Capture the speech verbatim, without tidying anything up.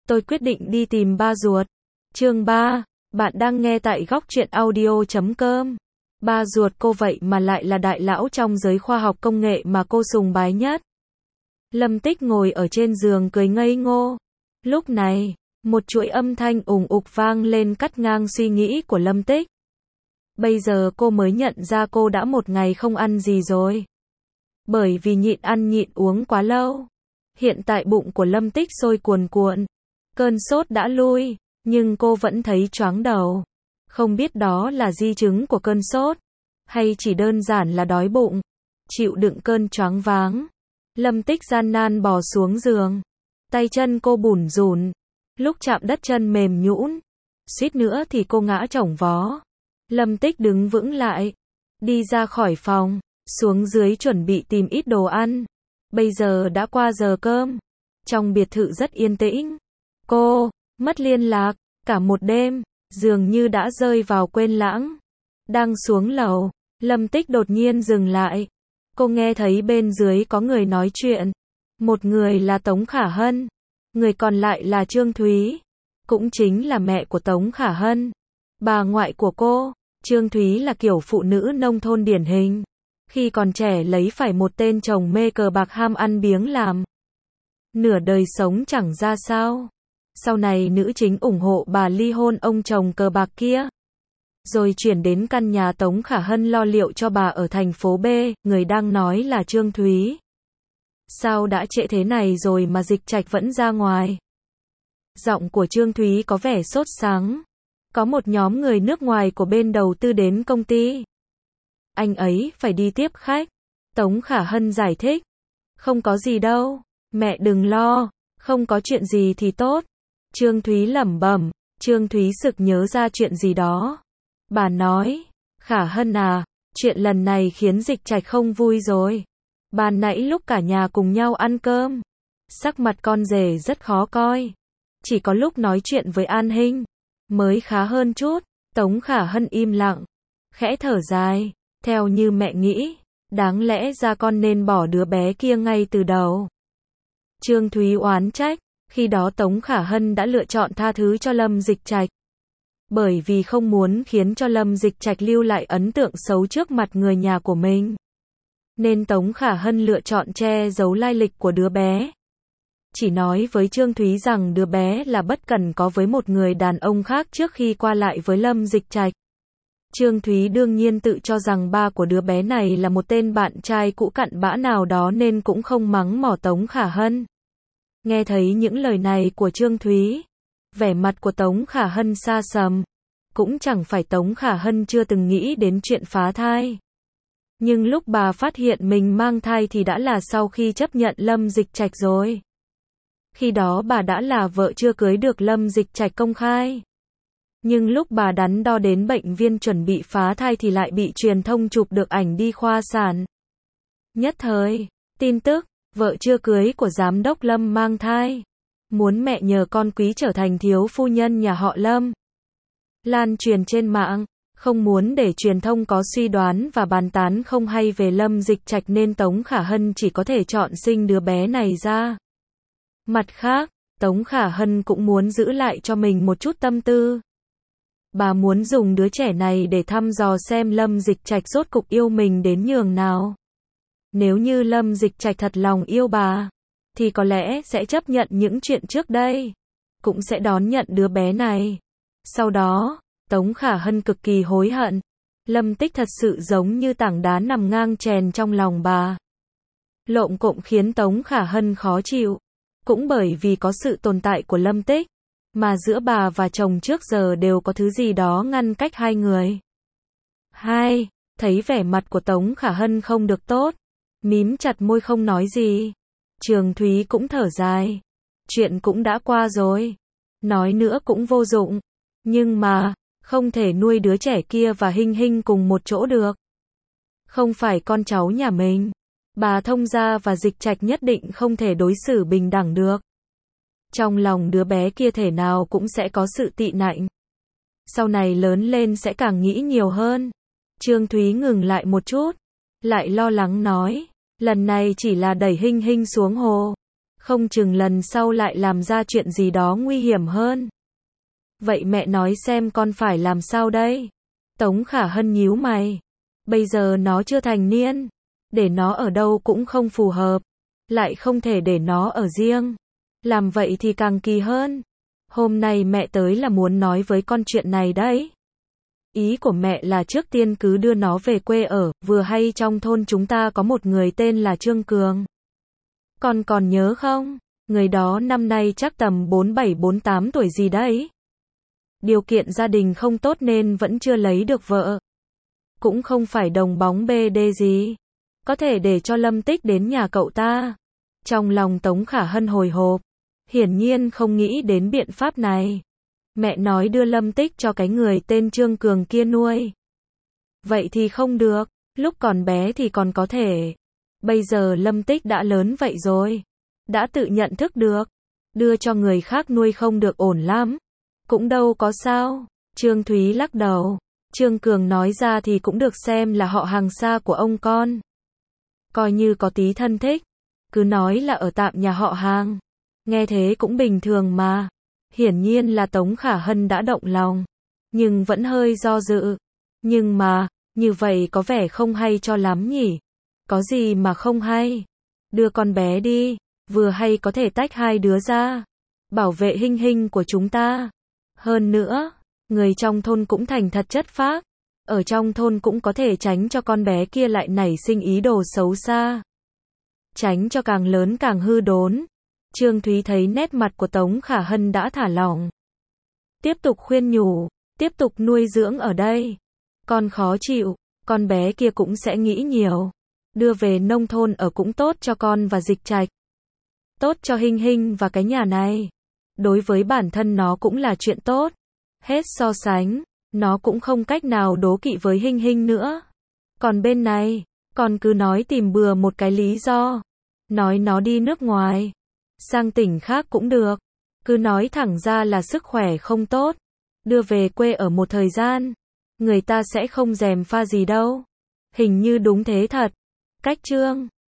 tôi quyết định đi tìm ba ruột. Chương ba, bạn đang nghe tại góc truyện audio chấm com. Ba ruột cô vậy mà lại là đại lão trong giới khoa học công nghệ mà cô sùng bái nhất. Lâm Tích ngồi ở trên giường cười ngây ngô. Lúc này, một chuỗi âm thanh ùng ục vang lên cắt ngang suy nghĩ của Lâm Tích. Bây giờ cô mới nhận ra cô đã một ngày không ăn gì rồi. Bởi vì nhịn ăn nhịn uống quá lâu. Hiện tại bụng của Lâm Tích sôi cuồn cuộn. Cơn sốt đã lui, nhưng cô vẫn thấy choáng đầu. Không biết đó là di chứng của cơn sốt, hay chỉ đơn giản là đói bụng. Chịu đựng cơn choáng váng, Lâm Tích gian nan bò xuống giường. Tay chân cô bủn rủn. Lúc chạm đất chân mềm nhũn. Suýt nữa thì cô ngã chổng vó. Lâm Tích đứng vững lại. Đi ra khỏi phòng. Xuống dưới chuẩn bị tìm ít đồ ăn. Bây giờ đã qua giờ cơm. Trong biệt thự rất yên tĩnh. Cô mất liên lạc cả một đêm, dường như đã rơi vào quên lãng. Đang xuống lầu, Lâm Tích đột nhiên dừng lại. Cô nghe thấy bên dưới có người nói chuyện. Một người là Tống Khả Hân, người còn lại là Trương Thúy, cũng chính là mẹ của Tống Khả Hân, bà ngoại của cô. Trương Thúy là kiểu phụ nữ nông thôn điển hình. Khi còn trẻ lấy phải một tên chồng mê cờ bạc ham ăn biếng làm. Nửa đời sống chẳng ra sao. Sau này nữ chính ủng hộ bà ly hôn ông chồng cờ bạc kia. Rồi chuyển đến căn nhà Tống Khả Hân lo liệu cho bà ở thành phố B, người đang nói là Trương Thúy. Sao đã trễ thế này rồi mà Dịch Trạch vẫn ra ngoài? Giọng của Trương Thúy có vẻ sốt sắng. Có một nhóm người nước ngoài của bên đầu tư đến công ty. Anh ấy phải đi tiếp khách. Tống Khả Hân giải thích. Không có gì đâu, mẹ đừng lo, không có chuyện gì thì tốt. Trương Thúy lẩm bẩm. Trương Thúy sực nhớ ra chuyện gì đó. Bà nói, Khả Hân à, chuyện lần này khiến Dịch Trạch không vui rồi. Ban nãy lúc cả nhà cùng nhau ăn cơm, sắc mặt con rể rất khó coi. Chỉ có lúc nói chuyện với An Hinh mới khá hơn chút. Tống Khả Hân im lặng, khẽ thở dài. Theo như mẹ nghĩ, đáng lẽ ra con nên bỏ đứa bé kia ngay từ đầu. Trương Thúy oán trách. Khi đó Tống Khả Hân đã lựa chọn tha thứ cho Lâm Dịch Trạch. Bởi vì không muốn khiến cho Lâm Dịch Trạch lưu lại ấn tượng xấu trước mặt người nhà của mình. Nên Tống Khả Hân lựa chọn che giấu lai lịch của đứa bé. Chỉ nói với Trương Thúy rằng đứa bé là bất cần có với một người đàn ông khác trước khi qua lại với Lâm Dịch Trạch. Trương Thúy đương nhiên tự cho rằng ba của đứa bé này là một tên bạn trai cũ cặn bã nào đó nên cũng không mắng mỏ Tống Khả Hân. Nghe thấy những lời này của Trương Thúy, vẻ mặt của Tống Khả Hân xa sầm. Cũng chẳng phải Tống Khả Hân chưa từng nghĩ đến chuyện phá thai. Nhưng lúc bà phát hiện mình mang thai thì đã là sau khi chấp nhận Lâm Dịch Trạch rồi. Khi đó bà đã là vợ chưa cưới được Lâm Dịch Trạch công khai. Nhưng lúc bà đắn đo đến bệnh viện chuẩn bị phá thai thì lại bị truyền thông chụp được ảnh đi khoa sản. Nhất thời, tin tức vợ chưa cưới của giám đốc Lâm mang thai, muốn mẹ nhờ con quý trở thành thiếu phu nhân nhà họ Lâm, lan truyền trên mạng. Không muốn để truyền thông có suy đoán và bàn tán không hay về Lâm Dịch Trạch nên Tống Khả Hân chỉ có thể chọn sinh đứa bé này ra. Mặt khác, Tống Khả Hân cũng muốn giữ lại cho mình một chút tâm tư. Bà muốn dùng đứa trẻ này để thăm dò xem Lâm Dịch Trạch rốt cục yêu mình đến nhường nào. Nếu như Lâm Dịch Trạch thật lòng yêu bà, thì có lẽ sẽ chấp nhận những chuyện trước đây, cũng sẽ đón nhận đứa bé này. Sau đó, Tống Khả Hân cực kỳ hối hận. Lâm Tích thật sự giống như tảng đá nằm ngang chèn trong lòng bà. Lộn cộm khiến Tống Khả Hân khó chịu. Cũng bởi vì có sự tồn tại của Lâm Tích, mà giữa bà và chồng trước giờ đều có thứ gì đó ngăn cách hai người. Hai, thấy vẻ mặt của Tống Khả Hân không được tốt, mím chặt môi không nói gì. Trương Thúy cũng thở dài. Chuyện cũng đã qua rồi. Nói nữa cũng vô dụng. Nhưng mà, không thể nuôi đứa trẻ kia và Hinh Hinh cùng một chỗ được. Không phải con cháu nhà mình. Bà Thông gia và Dịch Trạch nhất định không thể đối xử bình đẳng được. Trong lòng đứa bé kia thể nào cũng sẽ có sự tị nạnh. Sau này lớn lên sẽ càng nghĩ nhiều hơn. Trương Thúy ngừng lại một chút, lại lo lắng nói, lần này chỉ là đẩy Hinh Hinh xuống hồ. Không chừng lần sau lại làm ra chuyện gì đó nguy hiểm hơn. Vậy mẹ nói xem con phải làm sao đây? Tống Khả Hân nhíu mày. Bây giờ nó chưa thành niên. Để nó ở đâu cũng không phù hợp. Lại không thể để nó ở riêng. Làm vậy thì càng kỳ hơn. Hôm nay mẹ tới là muốn nói với con chuyện này đấy. Ý của mẹ là trước tiên cứ đưa nó về quê ở, vừa hay trong thôn chúng ta có một người tên là Trương Cường. Con còn nhớ không? Người đó năm nay chắc tầm bốn bảy bốn tám tuổi gì đấy. Điều kiện gia đình không tốt nên vẫn chưa lấy được vợ. Cũng không phải đồng bóng bê đê gì. Có thể để cho Lâm Tích đến nhà cậu ta. Trong lòng Tống Khả Hân hồi hộp. Hiển nhiên không nghĩ đến biện pháp này. Mẹ nói đưa Lâm Tích cho cái người tên Trương Cường kia nuôi. Vậy thì không được. Lúc còn bé thì còn có thể. Bây giờ Lâm Tích đã lớn vậy rồi. Đã tự nhận thức được. Đưa cho người khác nuôi không được ổn lắm. Cũng đâu có sao. Trương Thúy lắc đầu. Trương Cường nói ra thì cũng được xem là họ hàng xa của ông con. Coi như có tí thân thích. Cứ nói là ở tạm nhà họ hàng. Nghe thế cũng bình thường mà. Hiển nhiên là Tống Khả Hân đã động lòng. Nhưng vẫn hơi do dự. Nhưng mà, như vậy có vẻ không hay cho lắm nhỉ. Có gì mà không hay. Đưa con bé đi. Vừa hay có thể tách hai đứa ra. Bảo vệ Hinh Hinh của chúng ta. Hơn nữa, người trong thôn cũng thành thật chất phác. Ở trong thôn cũng có thể tránh cho con bé kia lại nảy sinh ý đồ xấu xa. Tránh cho càng lớn càng hư đốn. Trương Thúy thấy nét mặt của Tống Khả Hân đã thả lỏng. Tiếp tục khuyên nhủ, tiếp tục nuôi dưỡng ở đây. Con khó chịu, con bé kia cũng sẽ nghĩ nhiều. Đưa về nông thôn ở cũng tốt cho con và Dịch Trạch. Tốt cho Hinh Hinh và cái nhà này. Đối với bản thân nó cũng là chuyện tốt. Hết so sánh, nó cũng không cách nào đố kỵ với Hinh Hinh nữa. Còn bên này, con cứ nói tìm bừa một cái lý do. Nói nó đi nước ngoài. Sang tỉnh khác cũng được. Cứ nói thẳng ra là sức khỏe không tốt. Đưa về quê ở một thời gian. Người ta sẽ không gièm pha gì đâu. Hình như đúng thế thật. Cách Trương